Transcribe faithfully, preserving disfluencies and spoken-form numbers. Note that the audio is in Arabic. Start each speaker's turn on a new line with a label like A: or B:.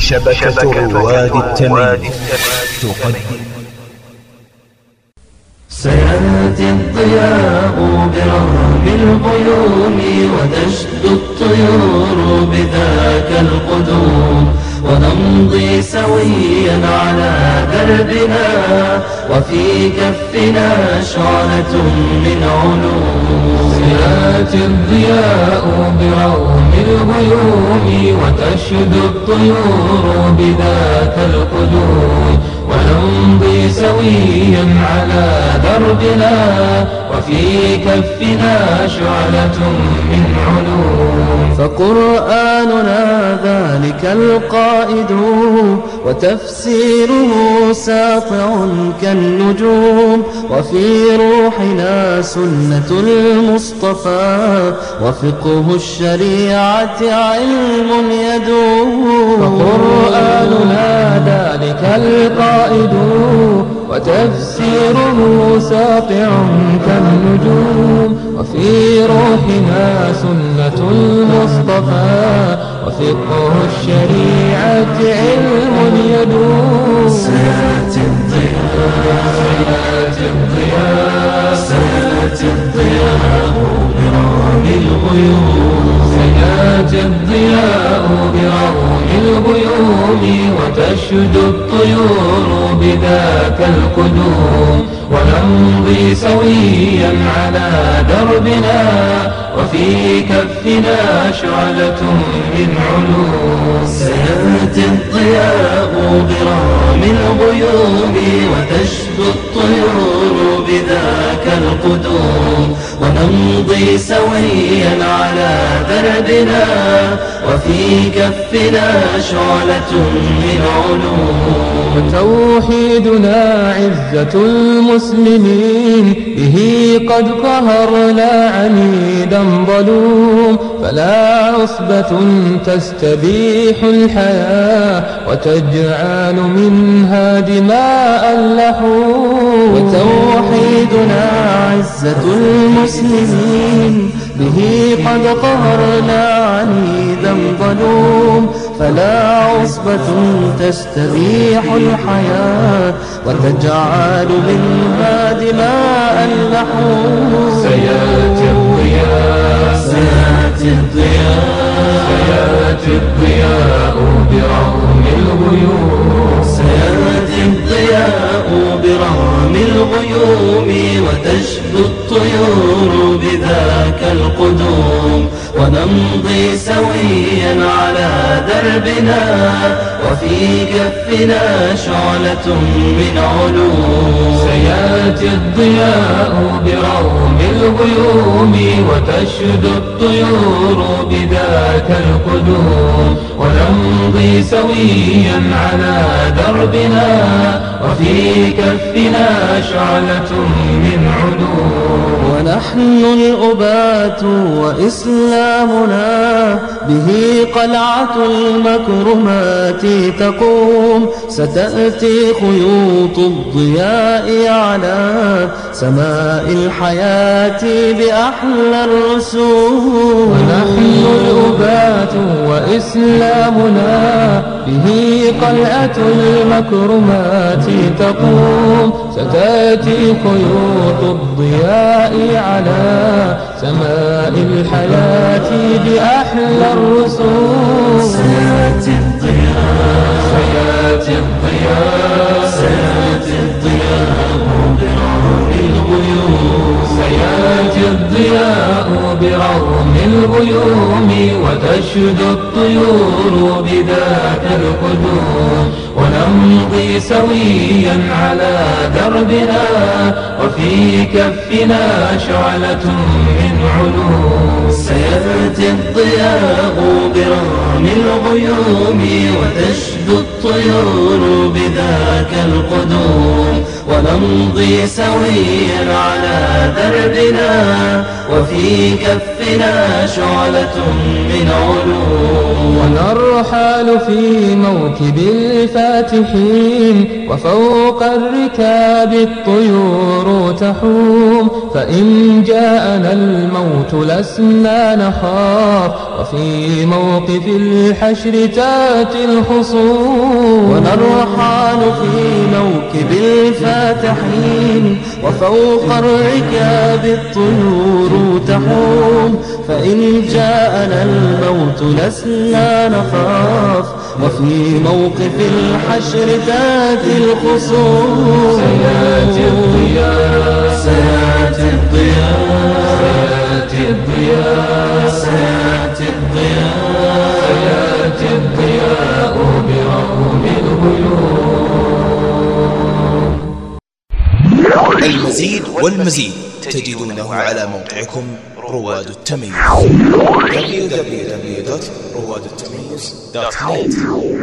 A: شبكة رواد التميم تقدم.
B: سيأتي الضياء برغم الغيوم وتشدو الطيور بذاك القدوم، ونمضي سويا على دربنا وفي كفنا شعلة من علوم.
C: سيأتي الضياء برغم الغيوم وتشدو الطيور بذاك القدوم، ونمضي سويا على دربنا وفي كفنا شعلة من علوم.
B: فقرآننا ذلك القائد وتفسيره ساطع كالنجوم، وفي روحنا سنة المصطفى وفقه الشريعة علم يدوم.
C: فقرآننا ذلك القائد وتفسيره ساطع كالنجوم، وفي روحنا سنة المصطفى وفقه الشريعة علم يدوم.
B: سيأتي الضياء
C: سيأتي الضياء
B: سيأتي الضياء برغم الغيوم.
C: سيأتي الضياء برغم الغيوم وتشدو الطيور بذاك القدوم، ونمضي سويا على دربنا وفي كفنا شعلة من علوم.
B: سيأتي الضياء برغم الغيوم وتشدو الطيور بذاك القدوم، ونمضي سويا على دربنا وفي كفنا شعلة من علوم.
C: وتوحيدنا عزة المسلمين، به قد قهرنا عنيدا ظلوم، فلا عصبة تستبيح الحياة وتجعل منها دماء اللحوم.
B: وتوحيدنا عزة المسلمين، به قد قهرنا عنيدا ظلوم، فلا عصبة تستبيح الحياة وتجعل منها دماء اللحوم.
C: سيأتي الضياء
B: سيأتي الضياء
C: سيأتي الضياء برغم الغيوم.
B: سيأتي الضياء برغم الغيوم وتشدو الطيور بذاك القدوم، ونمضي سويا على دربنا وفي كفنا شعلة من علوم.
C: سيأتي الضياء برغم الغيوم وتشدو الطيور بذاك القدوم، ونمضي سويا على دربنا وفي كفنا شعلة من علوم.
B: ونحن الأبات وإسلامنا به قلعة المكرمات تقوم، ستأتي خيوط الضياء على سماء الحياة بأحلى الرسوم.
C: ونحن الأبات وإسلامنا به قلعة المكرمات تقوم، ستأتي خيوط الضياء على سماء الحياة بأحلى الرسوم.
B: سيأتي الضياء
C: سيأتي الضياء
B: سيأتي الضياء برغم الغيوم.
C: سيأتي الضياء برغم الغيوم وتشدو الطيور بذاك القدوم، ونمضي سويا على دربنا وفي كفنا شعلة من علوم.
B: سيأتي الضياء برغم الغيوم وتشدو الطيور بذاك القدوم، ونمضي سويا على دربنا وفي كفنا بنا شعلة من علوم.
C: ونرحل في موكب الفاتحين وفوق الركاب الطيور تحوم، فإن جاءنا الموت لسنا نخاف وفي موقف الحشر تاتي الخصوم.
B: ونرحل في موكب الفاتحين وفوق الركاب الطيور تحوم، فإن جاءنا الموت لسنا نخاف وفي موقف الحشر تاتي الخصوم.
C: سياتي الضياء
B: سياتي الضياء
C: سياتي الضياء
B: سياتي الضياء
C: سياتي الضياء برغم الغيوم.
A: المزيد والمزيد تجدونه على موقعكم رواد التميز دبليو دبليو دبليو دوت رواد التميز دوت نت.